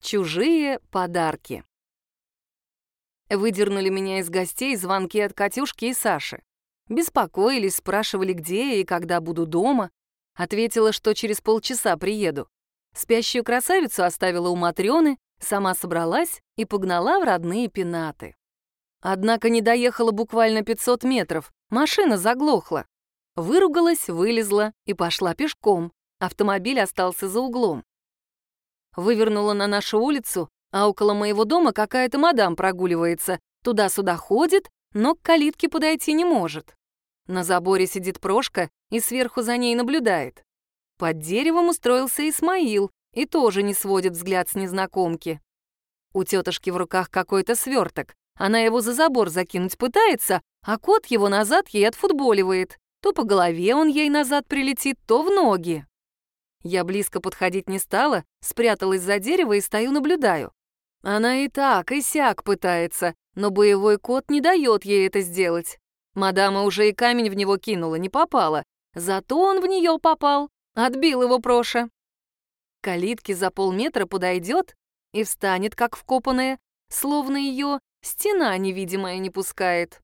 Чужие подарки. Выдернули меня из гостей звонки от Катюшки и Саши. Беспокоились, спрашивали, где я и когда буду дома. Ответила, что через полчаса приеду. Спящую красавицу оставила у Матрёны, сама собралась и погнала в родные пенаты. Однако не доехала буквально 500 метров, машина заглохла. Выругалась, вылезла и пошла пешком. Автомобиль остался за углом. Вывернула на нашу улицу, а около моего дома какая-то мадам прогуливается, туда-сюда ходит, но к калитке подойти не может. На заборе сидит Прошка и сверху за ней наблюдает. Под деревом устроился Исмаил и тоже не сводит взгляд с незнакомки. У тетушки в руках какой-то сверток. Она его за забор закинуть пытается, а кот его назад ей отфутболивает. То по голове он ей назад прилетит, то в ноги. Я близко подходить не стала, спряталась за дерево и стою наблюдаю. Она и так, и сяк пытается, но боевой кот не дает ей это сделать. Мадама уже и камень в него кинула, не попала. Зато он в нее попал, отбил его Проша. К калитке за полметра подойдет и встанет, как вкопанная, словно ее стена невидимая не пускает.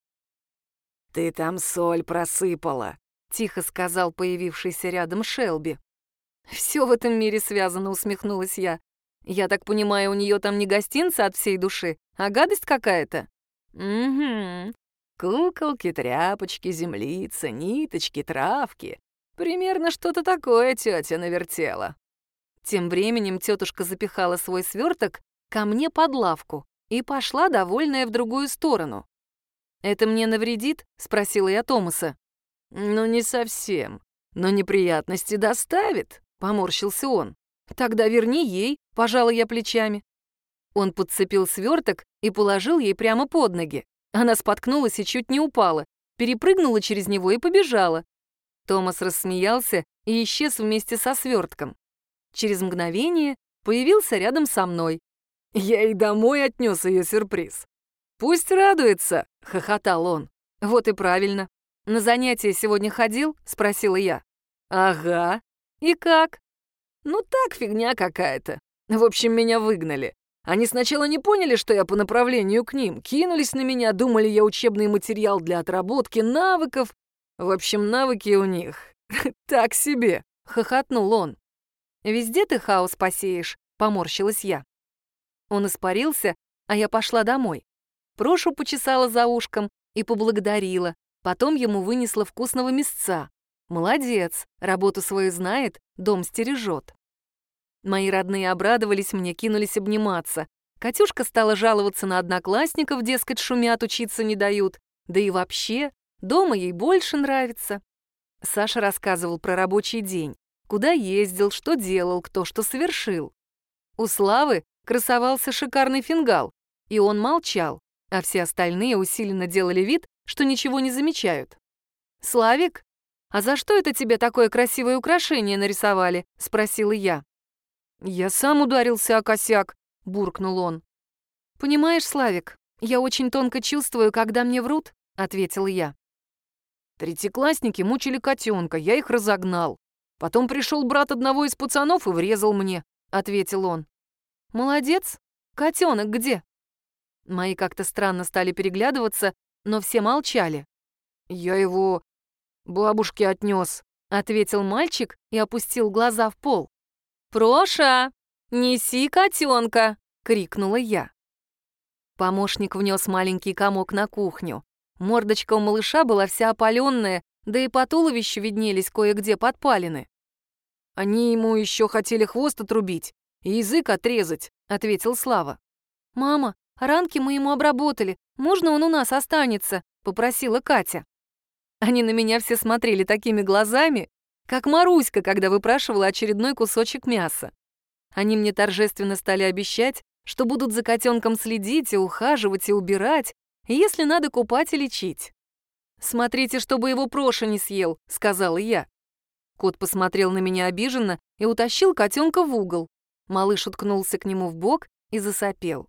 «Ты там соль просыпала», — тихо сказал появившийся рядом Шелби. «Все в этом мире связано», — усмехнулась я. «Я так понимаю, у нее там не гостинцы от всей души, а гадость какая-то?» «Угу. Куколки, тряпочки, землица, ниточки, травки. Примерно что-то такое тетя навертела». Тем временем тетушка запихала свой сверток ко мне под лавку и пошла, довольная, в другую сторону. «Это мне навредит?» — спросила я Томаса. «Ну, не совсем, но неприятности доставит», — поморщился он. «Тогда верни ей», — пожала я плечами. Он подцепил сверток и положил ей прямо под ноги. Она споткнулась и чуть не упала, перепрыгнула через него и побежала. Томас рассмеялся и исчез вместе со свертком. Через мгновение появился рядом со мной. Я и домой отнес ее сюрприз. «Пусть радуется», — хохотал он. «Вот и правильно. На занятия сегодня ходил?» — спросила я. «Ага. И как?» «Ну так, фигня какая-то. В общем, меня выгнали. Они сначала не поняли, что я по направлению к ним, кинулись на меня, думали, я учебный материал для отработки навыков. В общем, навыки у них так себе», — хохотнул он. «Везде ты хаос посеешь», — поморщилась я. Он испарился, а я пошла домой. Прошу почесала за ушком и поблагодарила. Потом ему вынесла вкусного мясца. Молодец, работу свою знает, дом стережет. Мои родные обрадовались мне, кинулись обниматься. Катюшка стала жаловаться на одноклассников, дескать, шумят, учиться не дают. Да и вообще, дома ей больше нравится. Саша рассказывал про рабочий день. Куда ездил, что делал, кто что совершил. У Славы красовался шикарный фингал, и он молчал, а все остальные усиленно делали вид, что ничего не замечают. «Славик, а за что это тебе такое красивое украшение нарисовали?» — спросила я. «Я сам ударился о косяк», — буркнул он. «Понимаешь, Славик, я очень тонко чувствую, когда мне врут», — ответила я. «Третьеклассники мучили котенка, я их разогнал. Потом пришел брат одного из пацанов и врезал мне», — ответил он. «Молодец. Котенок где?» Мои как-то странно стали переглядываться, но все молчали. «Я его бабушке отнес», — ответил мальчик и опустил глаза в пол. «Проша, неси котенка!» — крикнула я. Помощник внес маленький комок на кухню. Мордочка у малыша была вся опаленная, да и по туловищу виднелись кое-где подпалины. «Они ему еще хотели хвост отрубить и язык отрезать», — ответил Слава. «Мама, ранки мы ему обработали, можно он у нас останется?» — попросила Катя. Они на меня все смотрели такими глазами, как Маруська, когда выпрашивала очередной кусочек мяса. Они мне торжественно стали обещать, что будут за котенком следить и ухаживать, и убирать, и если надо, купать и лечить. «Смотрите, чтобы его Проша не съел», — сказала я. Кот посмотрел на меня обиженно и утащил котенка в угол. Малыш уткнулся к нему в бок и засопел.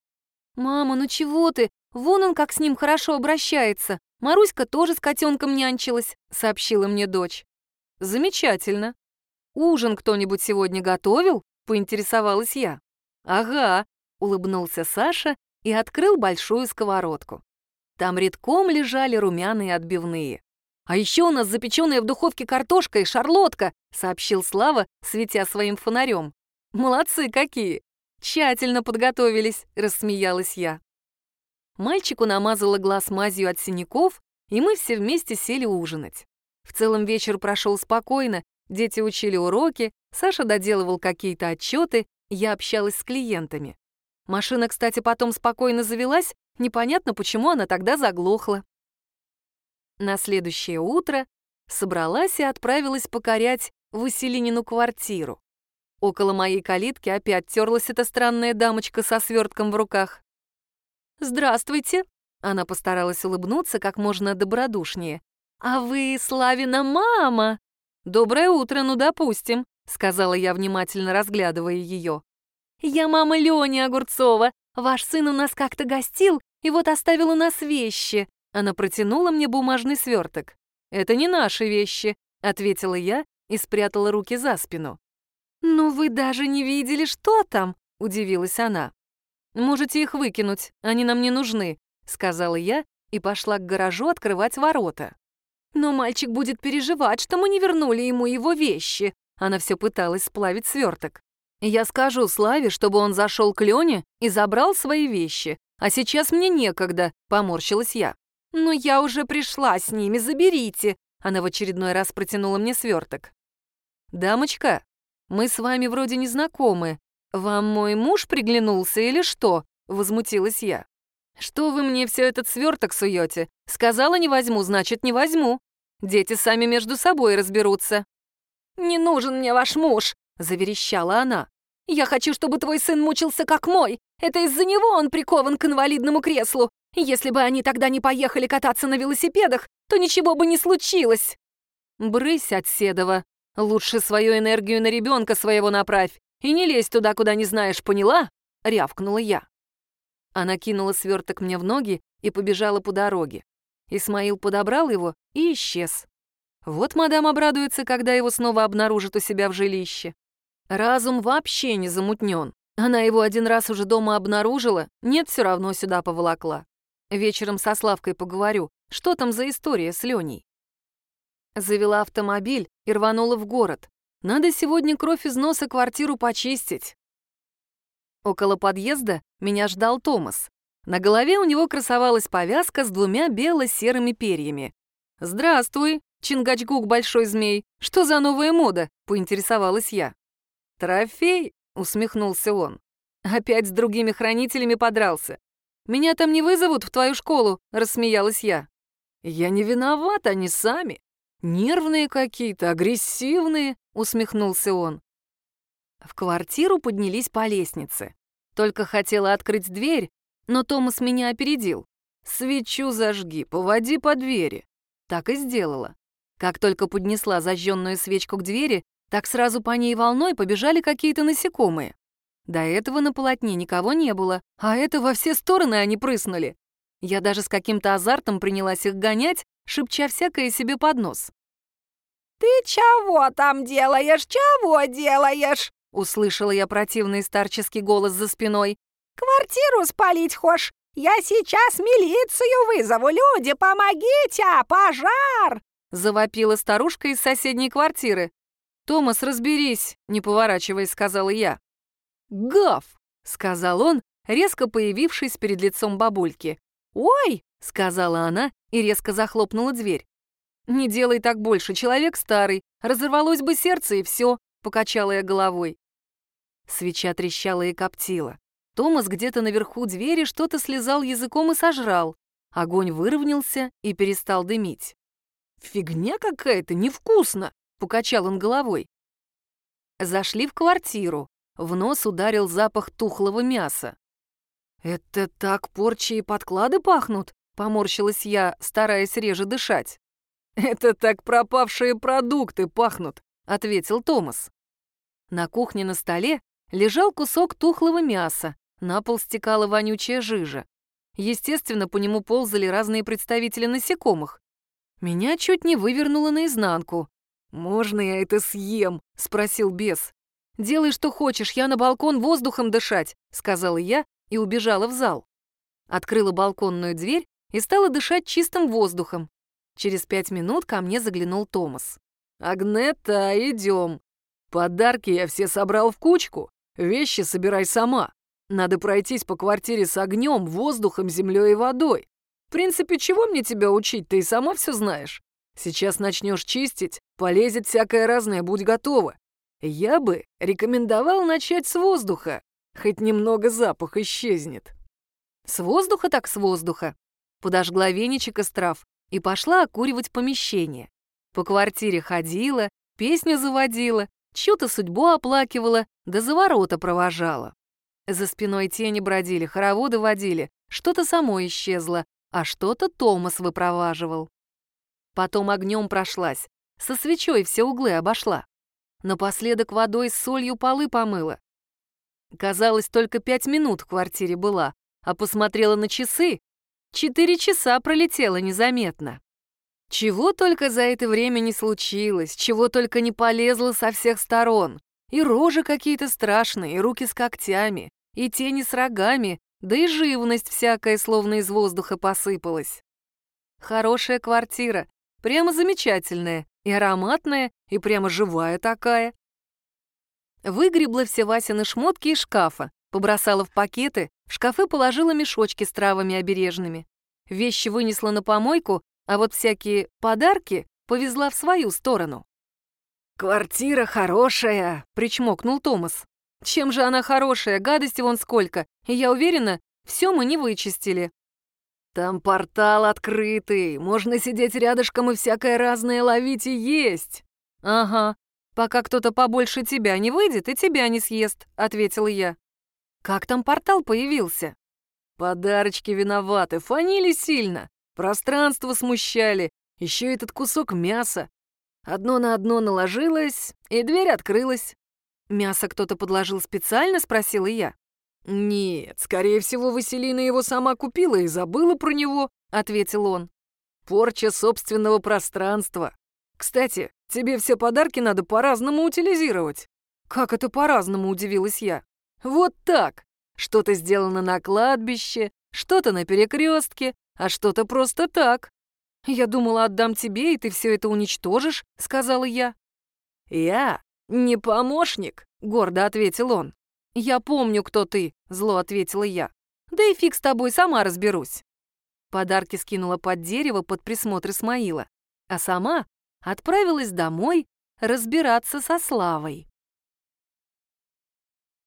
«Мама, ну чего ты? Вон он как с ним хорошо обращается. Маруська тоже с котенком нянчилась», — сообщила мне дочь. «Замечательно. Ужин кто-нибудь сегодня готовил?» — поинтересовалась я. «Ага», — улыбнулся Саша и открыл большую сковородку. Там редком лежали румяные отбивные. «А еще у нас запеченная в духовке картошка и шарлотка», — сообщил Слава, светя своим фонарем. «Молодцы какие! Тщательно подготовились», — рассмеялась я. Мальчику намазала глаз мазью от синяков, и мы все вместе сели ужинать. В целом вечер прошел спокойно, дети учили уроки, Саша доделывал какие-то отчеты, я общалась с клиентами. Машина, кстати, потом спокойно завелась, непонятно, почему она тогда заглохла. На следующее утро собралась и отправилась покорять Василинину квартиру. Около моей калитки опять терлась эта странная дамочка со свертком в руках. «Здравствуйте!» — она постаралась улыбнуться как можно добродушнее. «А вы Славина мама?» «Доброе утро, ну допустим», — сказала я, внимательно разглядывая ее. «Я мама Лёни Огурцова. Ваш сын у нас как-то гостил и вот оставил у нас вещи». Она протянула мне бумажный сверток. «Это не наши вещи», — ответила я и спрятала руки за спину. «Ну вы даже не видели, что там?» — удивилась она. «Можете их выкинуть, они нам не нужны», — сказала я и пошла к гаражу открывать ворота. «Но мальчик будет переживать, что мы не вернули ему его вещи». Она все пыталась сплавить сверток. «Я скажу Славе, чтобы он зашел к Лене и забрал свои вещи. А сейчас мне некогда», — поморщилась я. «Но я уже пришла с ними, заберите». Она в очередной раз протянула мне сверток. «Дамочка, мы с вами вроде не знакомы. Вам мой муж приглянулся или что?» — возмутилась я. «Что вы мне все этот сверток суете? Сказала, не возьму, значит, не возьму. Дети сами между собой разберутся». «Не нужен мне ваш муж», — заверещала она. «Я хочу, чтобы твой сын мучился, как мой. Это из-за него он прикован к инвалидному креслу. Если бы они тогда не поехали кататься на велосипедах, то ничего бы не случилось». «Брысь от Седова. Лучше свою энергию на ребенка своего направь и не лезь туда, куда не знаешь, поняла?» — рявкнула я. Она кинула сверток мне в ноги и побежала по дороге. Исмаил подобрал его и исчез. Вот мадам обрадуется, когда его снова обнаружит у себя в жилище. Разум вообще не замутнен. Она его один раз уже дома обнаружила, нет, все равно сюда поволокла. Вечером со Славкой поговорю, что там за история с Леней. Завела автомобиль и рванула в город. Надо сегодня кровь из носа квартиру почистить. Около подъезда меня ждал Томас. На голове у него красовалась повязка с 2 бело-серыми перьями. «Здравствуй, Чингачгук Большой Змей. Что за новая мода?» — поинтересовалась я. «Трофей?» — усмехнулся он. «Опять с другими хранителями подрался. Меня там не вызовут в твою школу?» — рассмеялась я. «Я не виноват, они сами. Нервные какие-то, агрессивные», — усмехнулся он. В квартиру поднялись по лестнице. Только хотела открыть дверь, но Томас меня опередил. «Свечу зажги, поводи по двери». Так и сделала. Как только поднесла зажженную свечку к двери, так сразу по ней волной побежали какие-то насекомые. До этого на полотне никого не было, а это во все стороны они прыснули. Я даже с каким-то азартом принялась их гонять, шепча всякое себе под нос. «Ты чего там делаешь? Чего делаешь?» — услышала я противный старческий голос за спиной. «Квартиру спалить хошь? Я сейчас милицию вызову. Люди, помогите! Пожар!» — завопила старушка из соседней квартиры. «Томас, разберись!» — не поворачиваясь, сказала я. «Гав!» — сказал он, резко появившись перед лицом бабульки. «Ой!» — сказала она и резко захлопнула дверь. «Не делай так больше, человек старый. Разорвалось бы сердце, и все», — покачала я головой. Свеча трещала и коптила. Томас где-то наверху двери что-то слезал языком и сожрал. Огонь выровнялся и перестал дымить. «Фигня какая-то, невкусно!» — покачал он головой. Зашли в квартиру. В нос ударил запах тухлого мяса. «Это так порчи и подклады пахнут?» — поморщилась я, стараясь реже дышать. «Это так пропавшие продукты пахнут», — ответил Томас. На кухне на столе лежал кусок тухлого мяса, на пол стекала вонючая жижа. Естественно, по нему ползали разные представители насекомых. Меня чуть не вывернуло наизнанку. «Можно я это съем?» — спросил бес. Делай, что хочешь, я на балкон воздухом дышать», — сказала я и убежала в зал. Открыла балконную дверь и стала дышать чистым воздухом. Через 5 минут ко мне заглянул Томас. «Агнета, идем. Подарки я все собрал в кучку. Вещи собирай сама. Надо пройтись по квартире с огнем, воздухом, землей и водой. В принципе, чего мне тебя учить, ты и сама все знаешь. Сейчас начнешь чистить, полезет всякое разное, будь готова. Я бы рекомендовал начать с воздуха, хоть немного запах исчезнет». С воздуха так с воздуха. Подожгла веничек из трав и пошла окуривать помещение. По квартире ходила, песню заводила, чью-то судьбу оплакивала, да за ворота провожала. За спиной тени бродили, хороводы водили, что-то само исчезло, а что-то Томас выпроваживал. Потом огнем прошлась, со свечой все углы обошла. Напоследок водой с солью полы помыла. Казалось, только 5 минут в квартире была, а посмотрела на часы. 4 часа пролетело незаметно. Чего только за это время не случилось, чего только не полезло со всех сторон. И рожи какие-то страшные, и руки с когтями, и тени с рогами, да и живность всякая словно из воздуха посыпалась. Хорошая квартира, прямо замечательная, и ароматная, и прямо живая такая. Выгребла все Васины шмотки из шкафа, побросала в пакеты, в шкафы положила мешочки с травами обережными. Вещи вынесла на помойку, а вот всякие подарки повезла в свою сторону. «Квартира хорошая», — причмокнул Томас. «Чем же она хорошая? Гадости вон сколько, и я уверена, все мы не вычистили». «Там портал открытый, можно сидеть рядышком и всякое разное ловить и есть». «Ага, пока кто-то побольше тебя не выйдет и тебя не съест», — ответила я. «Как там портал появился?» «Подарочки виноваты, фанили сильно, пространство смущали, еще этот кусок мяса. Одно на одно наложилось, и дверь открылась». «Мясо кто-то подложил специально?» — спросила я. «Нет, скорее всего, Василина его сама купила и забыла про него», — ответил он. «Порча собственного пространства. Кстати, тебе все подарки надо по-разному утилизировать». «Как это по-разному?» — удивилась я. «Вот так. Что-то сделано на кладбище, что-то на перекрестке, а что-то просто так». «Я думала, отдам тебе, и ты все это уничтожишь», — сказала я. «Я не помощник», — гордо ответил он. «Я помню, кто ты», — зло ответила я. «Да и фиг с тобой, сама разберусь». Подарки скинула под дерево под присмотр Исмаила, а сама отправилась домой разбираться со Славой.